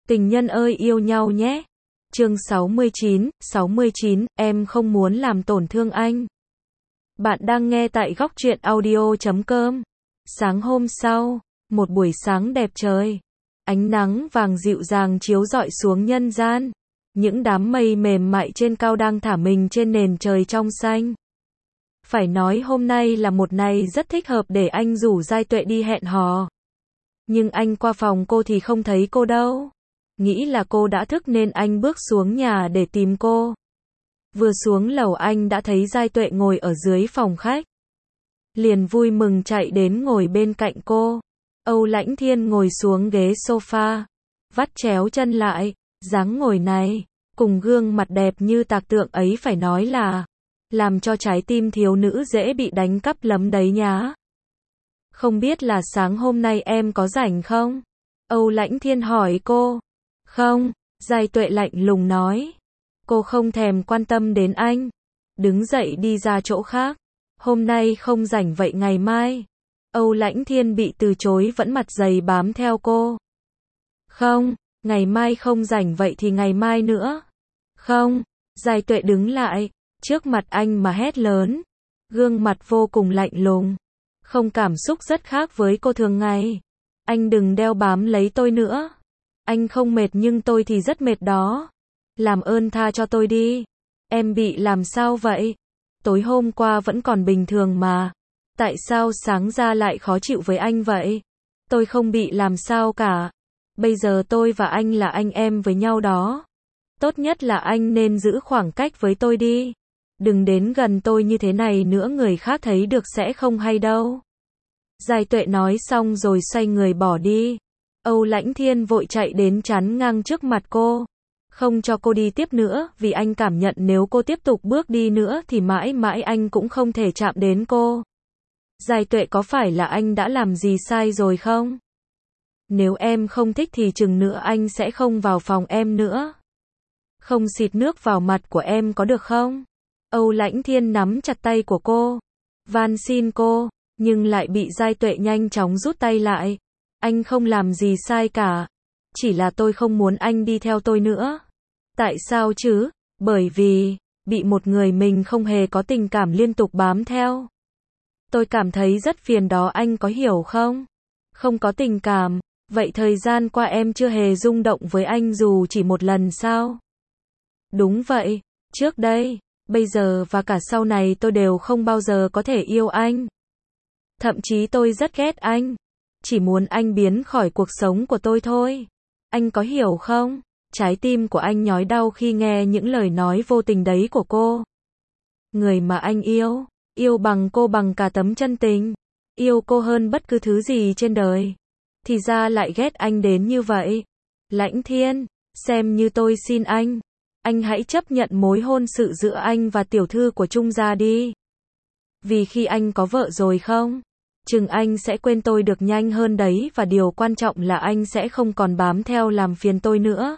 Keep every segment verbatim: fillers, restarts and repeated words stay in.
Tình nhân ơi yêu nhau nhé. Chương sáu mươi chín, sáu mươi chín, em không muốn làm tổn thương anh. Bạn đang nghe tại góc truyện audio chấm com. Sáng hôm sau, một buổi sáng đẹp trời. Ánh nắng vàng dịu dàng chiếu rọi xuống nhân gian. Những đám mây mềm mại trên cao đang thả mình trên nền trời trong xanh. Phải nói hôm nay là một ngày rất thích hợp để anh rủ Giai Tuệ đi hẹn hò. Nhưng anh qua phòng cô thì không thấy cô đâu. Nghĩ là cô đã thức nên anh bước xuống nhà để tìm cô. Vừa xuống lầu anh đã thấy Giai Tuệ ngồi ở dưới phòng khách. Liền vui mừng chạy đến ngồi bên cạnh cô. Âu Lãnh Thiên ngồi xuống ghế sofa, vắt chéo chân lại, dáng ngồi này, cùng gương mặt đẹp như tạc tượng ấy phải nói là làm cho trái tim thiếu nữ dễ bị đánh cắp lắm đấy nhá. Không biết là sáng hôm nay em có rảnh không? Âu Lãnh Thiên hỏi cô. Không, Giai Tuệ lạnh lùng nói. Cô không thèm quan tâm đến anh. Đứng dậy đi ra chỗ khác. Hôm nay không rảnh vậy ngày mai. Âu Lãnh Thiên bị từ chối vẫn mặt dày bám theo cô. Không, ngày mai không rảnh vậy thì ngày mai nữa. Không, Giai Tuệ đứng lại, trước mặt anh mà hét lớn. Gương mặt vô cùng lạnh lùng. Không cảm xúc rất khác với cô thường ngày. Anh đừng đeo bám lấy tôi nữa. Anh không mệt nhưng tôi thì rất mệt đó. Làm ơn tha cho tôi đi. Em bị làm sao vậy? Tối hôm qua vẫn còn bình thường mà. Tại sao sáng ra lại khó chịu với anh vậy? Tôi không bị làm sao cả. Bây giờ tôi và anh là anh em với nhau đó. Tốt nhất là anh nên giữ khoảng cách với tôi đi. Đừng đến gần tôi như thế này nữa, người khác thấy được sẽ không hay đâu. Giai Tuệ nói xong rồi xoay người bỏ đi. Âu Lãnh Thiên vội chạy đến chắn ngang trước mặt cô. Không cho cô đi tiếp nữa, vì anh cảm nhận nếu cô tiếp tục bước đi nữa thì mãi mãi anh cũng không thể chạm đến cô. Giai Tuệ, có phải là anh đã làm gì sai rồi không? Nếu em không thích thì chừng nữa anh sẽ không vào phòng em nữa. Không xịt nước vào mặt của em có được không? Âu Lãnh Thiên nắm chặt tay của cô. Van xin cô, nhưng lại bị Giai Tuệ nhanh chóng rút tay lại. Anh không làm gì sai cả. Chỉ là tôi không muốn anh đi theo tôi nữa. Tại sao chứ? Bởi vì, bị một người mình không hề có tình cảm liên tục bám theo. Tôi cảm thấy rất phiền đó, anh có hiểu không? Không có tình cảm, vậy thời gian qua em chưa hề rung động với anh dù chỉ một lần sao? Đúng vậy, trước đây, bây giờ và cả sau này tôi đều không bao giờ có thể yêu anh. Thậm chí tôi rất ghét anh. Chỉ muốn anh biến khỏi cuộc sống của tôi thôi. Anh có hiểu không? Trái tim của anh nhói đau khi nghe những lời nói vô tình đấy của cô. Người mà anh yêu, yêu bằng cô bằng cả tấm chân tình, yêu cô hơn bất cứ thứ gì trên đời. Thì ra lại ghét anh đến như vậy. Lãnh Thiên, xem như tôi xin anh. Anh hãy chấp nhận mối hôn sự giữa anh và tiểu thư của Trung gia đi. Vì khi anh có vợ rồi không? Chừng anh sẽ quên tôi được nhanh hơn đấy, và điều quan trọng là anh sẽ không còn bám theo làm phiền tôi nữa.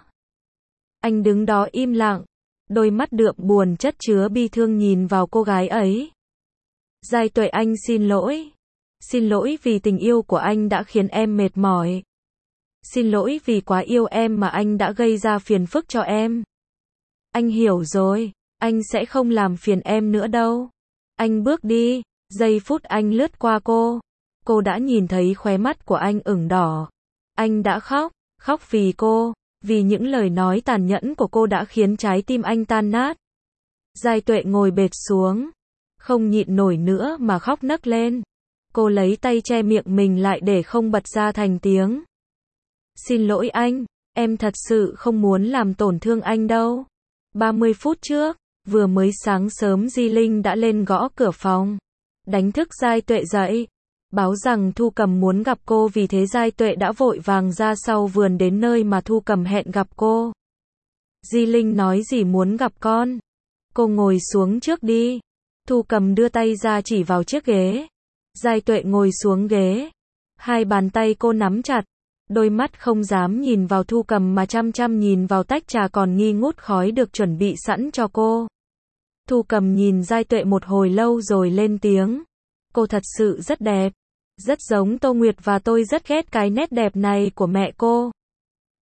Anh đứng đó im lặng, đôi mắt đượm buồn chất chứa bi thương nhìn vào cô gái ấy. Giai Tuệ, anh xin lỗi. Xin lỗi vì tình yêu của anh đã khiến em mệt mỏi. Xin lỗi vì quá yêu em mà anh đã gây ra phiền phức cho em. Anh hiểu rồi, anh sẽ không làm phiền em nữa đâu. Anh bước đi. Giây phút anh lướt qua cô, cô đã nhìn thấy khóe mắt của anh ửng đỏ. Anh đã khóc, khóc vì cô, vì những lời nói tàn nhẫn của cô đã khiến trái tim anh tan nát. Giai Tuệ ngồi bệt xuống, không nhịn nổi nữa mà khóc nấc lên. Cô lấy tay che miệng mình lại để không bật ra thành tiếng. Xin lỗi anh, em thật sự không muốn làm tổn thương anh đâu. ba mươi phút trước, vừa mới sáng sớm Di Linh đã lên gõ cửa phòng. Đánh thức Giai Tuệ dậy, báo rằng Thu Cầm muốn gặp cô, vì thế Giai Tuệ đã vội vàng ra sau vườn đến nơi mà Thu Cầm hẹn gặp cô. Di Linh nói gì muốn gặp con? Cô ngồi xuống trước đi. Thu Cầm đưa tay ra chỉ vào chiếc ghế. Giai Tuệ ngồi xuống ghế. Hai bàn tay cô nắm chặt. Đôi mắt không dám nhìn vào Thu Cầm mà chăm chăm nhìn vào tách trà còn nghi ngút khói được chuẩn bị sẵn cho cô. Thu Cầm nhìn Giai Tuệ một hồi lâu rồi lên tiếng. Cô thật sự rất đẹp. Rất giống Tô Nguyệt và tôi rất ghét cái nét đẹp này của mẹ cô.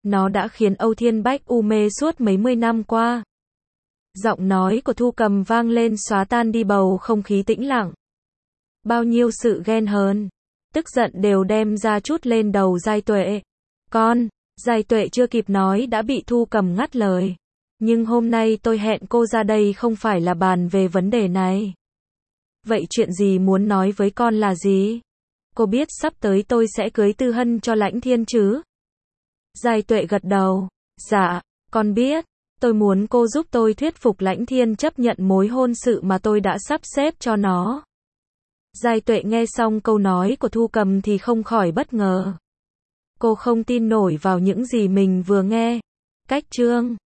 Nó đã khiến Âu Thiên Bách u mê suốt mấy mươi năm qua. Giọng nói của Thu Cầm vang lên xóa tan đi bầu không khí tĩnh lặng. Bao nhiêu sự ghen hờn, tức giận đều đem ra trút lên đầu Giai Tuệ. Con, Giai Tuệ chưa kịp nói đã bị Thu Cầm ngắt lời. Nhưng hôm nay tôi hẹn cô ra đây không phải là bàn về vấn đề này. Vậy chuyện gì muốn nói với con là gì? Cô biết sắp tới tôi sẽ cưới Tư Hân cho Lãnh Thiên chứ? Giai Tuệ gật đầu. Dạ, con biết. Tôi muốn cô giúp tôi thuyết phục Lãnh Thiên chấp nhận mối hôn sự mà tôi đã sắp xếp cho nó. Giai Tuệ nghe xong câu nói của Thu Cầm thì không khỏi bất ngờ. Cô không tin nổi vào những gì mình vừa nghe. Cách chương